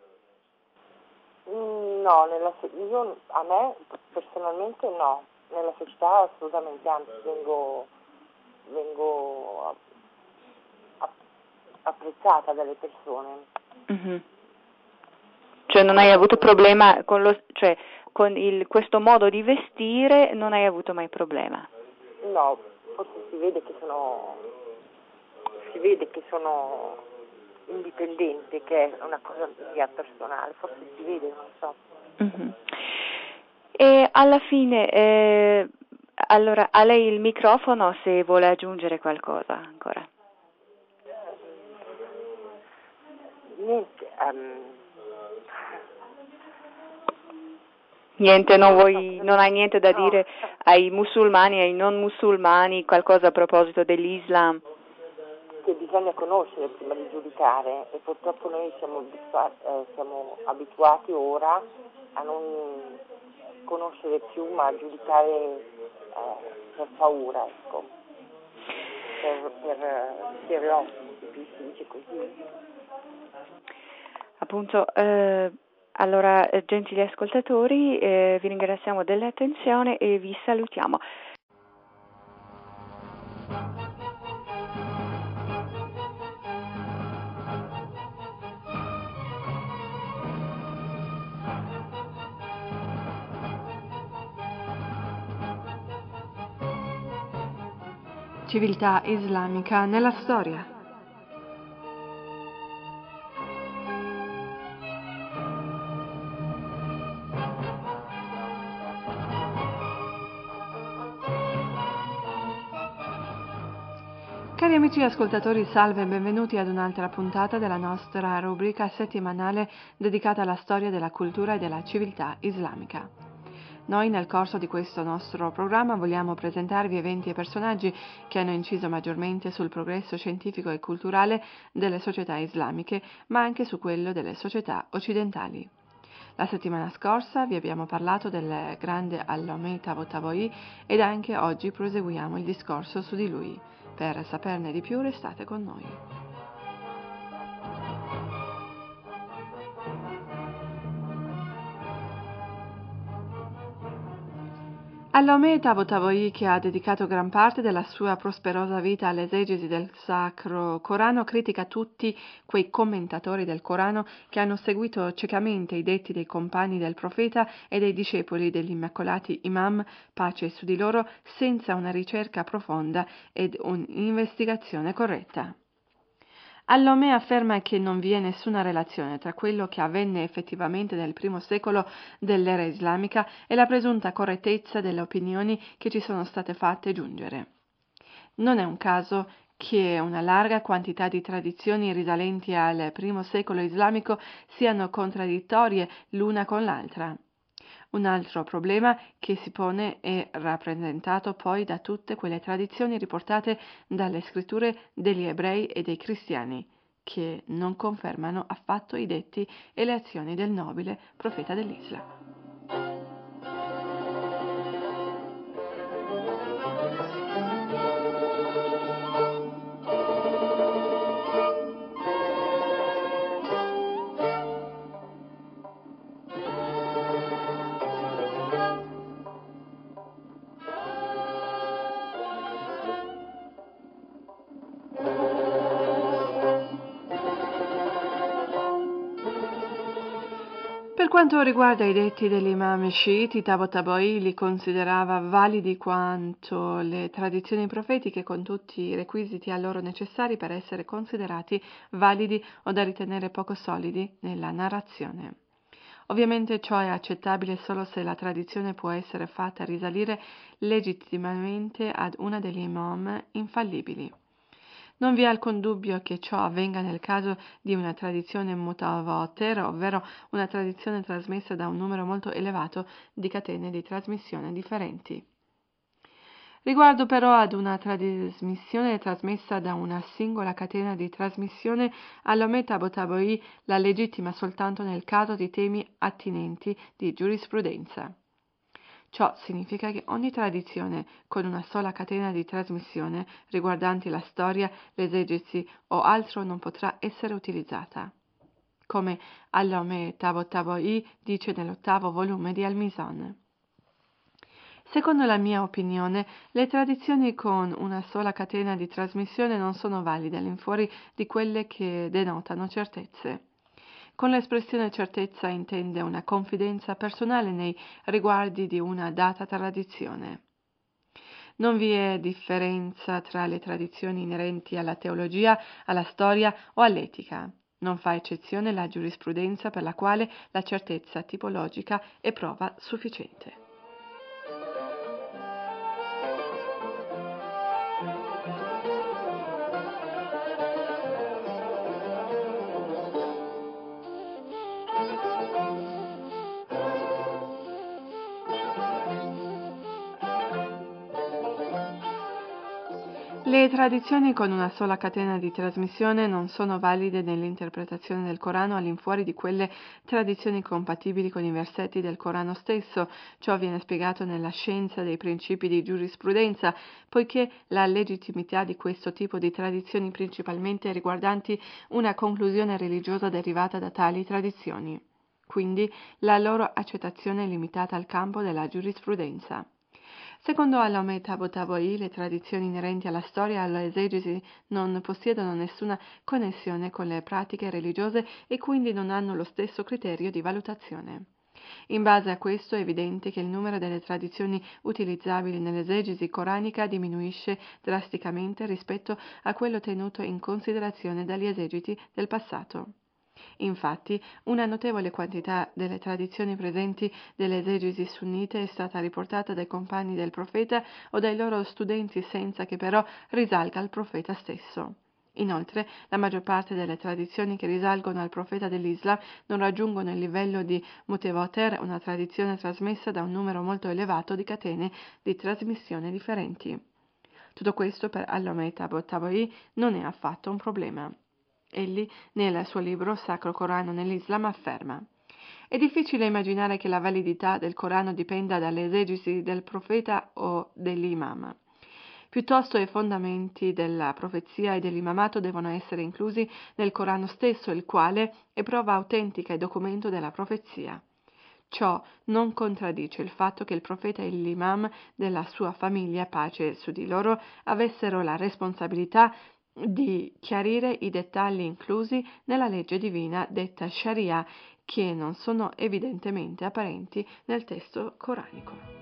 Mm, No, nella, so- io, a me personalmente no, nella società assolutamente, anzi vengo, vengo a- a- apprezzata dalle persone. Mhm. Cioè non hai avuto problema con lo, cioè con il, questo modo di vestire non hai avuto mai problema? No, forse si vede che sono, si vede che sono indipendente, che è una cosa mia personale, forse si vede, non so. Mhm. E alla fine, eh, allora a lei il microfono se vuole aggiungere qualcosa ancora. Niente, ehm, Niente, non, vuoi, non hai niente da no, dire ai musulmani e ai non musulmani, qualcosa a proposito dell'Islam? che bisogna conoscere prima di giudicare e purtroppo noi siamo, abitua- eh, siamo abituati ora a non conoscere più ma a giudicare eh, per paura, ecco, per, per eh, stereotipi, si dice così. Appunto, eh, allora, eh, gentili ascoltatori, eh, vi ringraziamo dell'attenzione e vi salutiamo. Civiltà islamica nella storia. Cari amici ascoltatori, salve e benvenuti ad un'altra puntata della nostra rubrica settimanale dedicata alla storia della cultura e della civiltà islamica. Noi nel corso di questo nostro programma vogliamo presentarvi eventi e personaggi che hanno inciso maggiormente sul progresso scientifico e culturale delle società islamiche, ma anche su quello delle società occidentali. La settimana scorsa vi abbiamo parlato del grande Allame Tabatabai ed anche oggi proseguiamo il discorso su di lui. Per saperne di più restate con noi. Allame Tabatabai, che ha dedicato gran parte della sua prosperosa vita all'esegesi del Sacro Corano, critica tutti quei commentatori del Corano che hanno seguito ciecamente i detti dei compagni del profeta e dei discepoli degli immacolati imam, pace su di loro, senza una ricerca profonda ed un'investigazione corretta. Allome afferma che non vi è nessuna relazione tra quello che avvenne effettivamente nel primo secolo dell'era islamica e la presunta correttezza delle opinioni che ci sono state fatte giungere. Non è un caso che una larga quantità di tradizioni risalenti al primo secolo islamico siano contraddittorie l'una con l'altra. Un altro problema che si pone è rappresentato poi da tutte quelle tradizioni riportate dalle scritture degli ebrei e dei cristiani, che non confermano affatto i detti e le azioni del nobile profeta dell'Islam. Per quanto riguarda i detti dell'imam sciiti, Tabatabai li considerava validi quanto le tradizioni profetiche, con tutti i requisiti a loro necessari per essere considerati validi o da ritenere poco solidi nella narrazione. Ovviamente ciò è accettabile solo se la tradizione può essere fatta risalire legittimamente ad una degli imam infallibili. Non vi è alcun dubbio che ciò avvenga nel caso di una tradizione mutavatir, ovvero una tradizione trasmessa da un numero molto elevato di catene di trasmissione differenti. Riguardo però ad una trasmissione trasmessa da una singola catena di trasmissione, Allome Tabatabai la legittima soltanto nel caso di temi attinenti di giurisprudenza. Ciò significa che ogni tradizione con una sola catena di trasmissione riguardanti la storia, l'esegesi o altro non potrà essere utilizzata. Come Allome Tabatabai dice nell'ottavo volume di Al-Mizan. Secondo la mia opinione, le tradizioni con una sola catena di trasmissione non sono valide all'infuori di quelle che denotano certezze. Con l'espressione certezza intende una confidenza personale nei riguardi di una data tradizione. Non vi è differenza tra le tradizioni inerenti alla teologia, alla storia o all'etica. Non fa eccezione la giurisprudenza per la quale la certezza tipologica è prova sufficiente. Le tradizioni con una sola catena di trasmissione non sono valide nell'interpretazione del Corano all'infuori di quelle tradizioni compatibili con i versetti del Corano stesso. Ciò viene spiegato nella scienza dei principi di giurisprudenza, poiché la legittimità di questo tipo di tradizioni principalmente riguardanti una conclusione religiosa derivata da tali tradizioni. Quindi la loro accettazione è limitata al campo della giurisprudenza. Secondo Allome Tabatabai, le tradizioni inerenti alla storia e all'esegesi non possiedono nessuna connessione con le pratiche religiose e quindi non hanno lo stesso criterio di valutazione. In base a questo è evidente che il numero delle tradizioni utilizzabili nell'esegesi coranica diminuisce drasticamente rispetto a quello tenuto in considerazione dagli esegeti del passato. Infatti, una notevole quantità delle tradizioni presenti delle esegesi sunnite è stata riportata dai compagni del profeta o dai loro studenti senza che però risalga al profeta stesso. Inoltre, la maggior parte delle tradizioni che risalgono al profeta dell'Islam non raggiungono il livello di mutavatir, una tradizione trasmessa da un numero molto elevato di catene di trasmissione differenti. Tutto questo per Allome Tabatabai non è affatto un problema. Egli, nel suo libro Sacro Corano nell'Islam, afferma: è difficile immaginare che la validità del Corano dipenda dall'esegesi del profeta o dell'imam. Piuttosto i fondamenti della profezia e dell'imamato devono essere inclusi nel Corano stesso, il quale è prova autentica e documento della profezia. Ciò non contraddice il fatto che il profeta e l'imam della sua famiglia, pace su di loro, avessero la responsabilità di chiarire i dettagli inclusi nella legge divina detta Sharia, che non sono evidentemente apparenti nel testo coranico.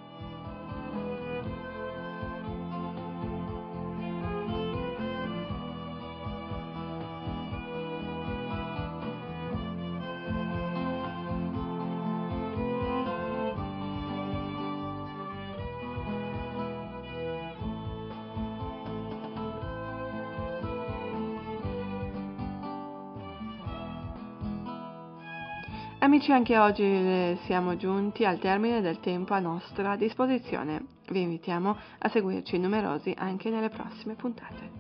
Amici, anche oggi siamo giunti al termine del tempo a nostra disposizione. Vi invitiamo a seguirci numerosi anche nelle prossime puntate.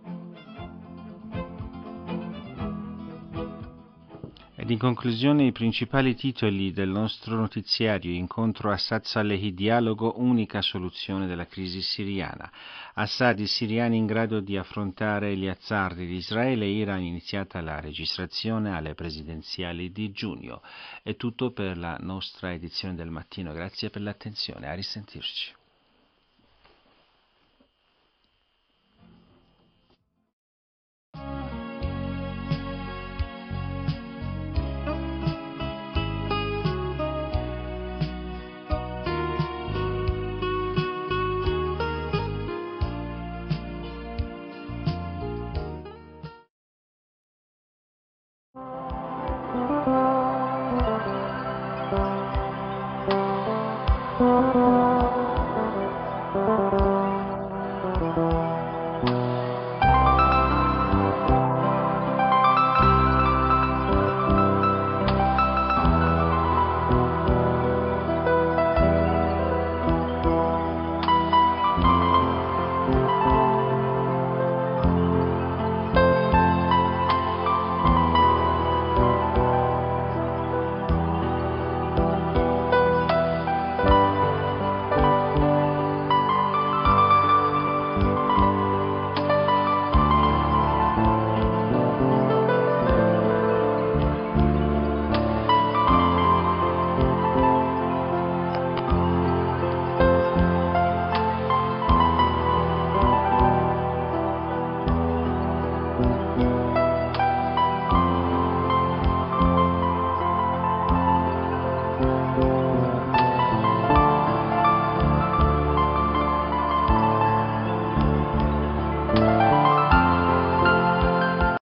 Ed in conclusione i principali titoli del nostro notiziario: incontro Assad-Salehi, dialogo, unica soluzione della crisi siriana. Assad, i siriani in grado di affrontare gli azzardi di Israele, Iran, iniziata la registrazione alle presidenziali di giugno. È tutto per la nostra edizione del mattino, grazie per l'attenzione, a risentirci.